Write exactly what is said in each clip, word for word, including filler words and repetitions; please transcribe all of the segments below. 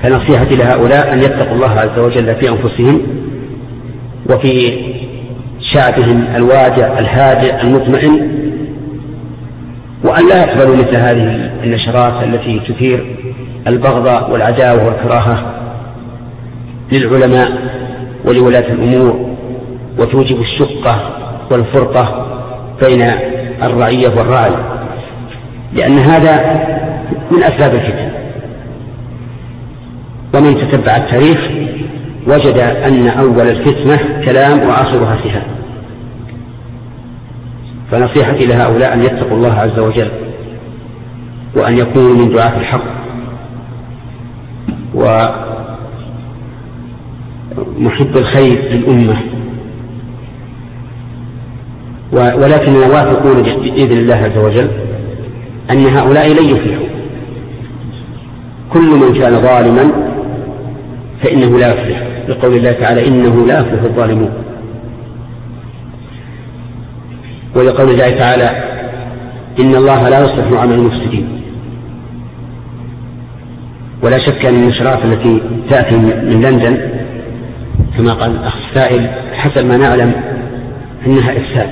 فنصيحتي لهؤلاء أن يتقوا الله عز وجل في أنفسهم وفي شعبهم الواجع الهادئ المطمئن، وأن لا يقبلوا مثل هذه النشرات التي تثير البغضاء والعداوة والكراهة للعلماء ولولاة الأمور، وتوجب الشقة والفرقة بين الرعية والراعي، لأن هذا من أسباب الفتن. ومن تتبع التاريخ وجد أن أول الفتنة كلام وآخرها سهام. فنصيحتي لهؤلاء أن يتقوا الله عز وجل وأن يكونوا من دعاة الحق ومحب الخير للأمة، ولكننا واثقون بإذن الله عز وجل أن هؤلاء لن يفلحوا. كل من كان ظالما فإنه لا يفلح، لقول الله تعالى إنه لا يفلح الظالمون، ولقول الله تعالى إن الله لا يصلح عمل المفسدين. ولا شك أن النشرات التي تأتي من لندن كما قال الأخ السائل حسب ما نعلم أنها إفساد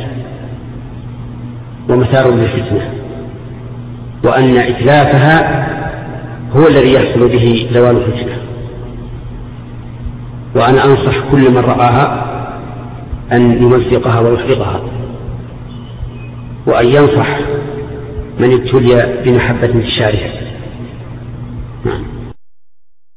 ومثار للفتنة، وأن إتلافها هو الذي يحصل به زوال الفتنة. وأنا أنصح كل من رآها أن يمزقها ويحرقها، وأن ينصح من ابتلي بمحبة انتشارها.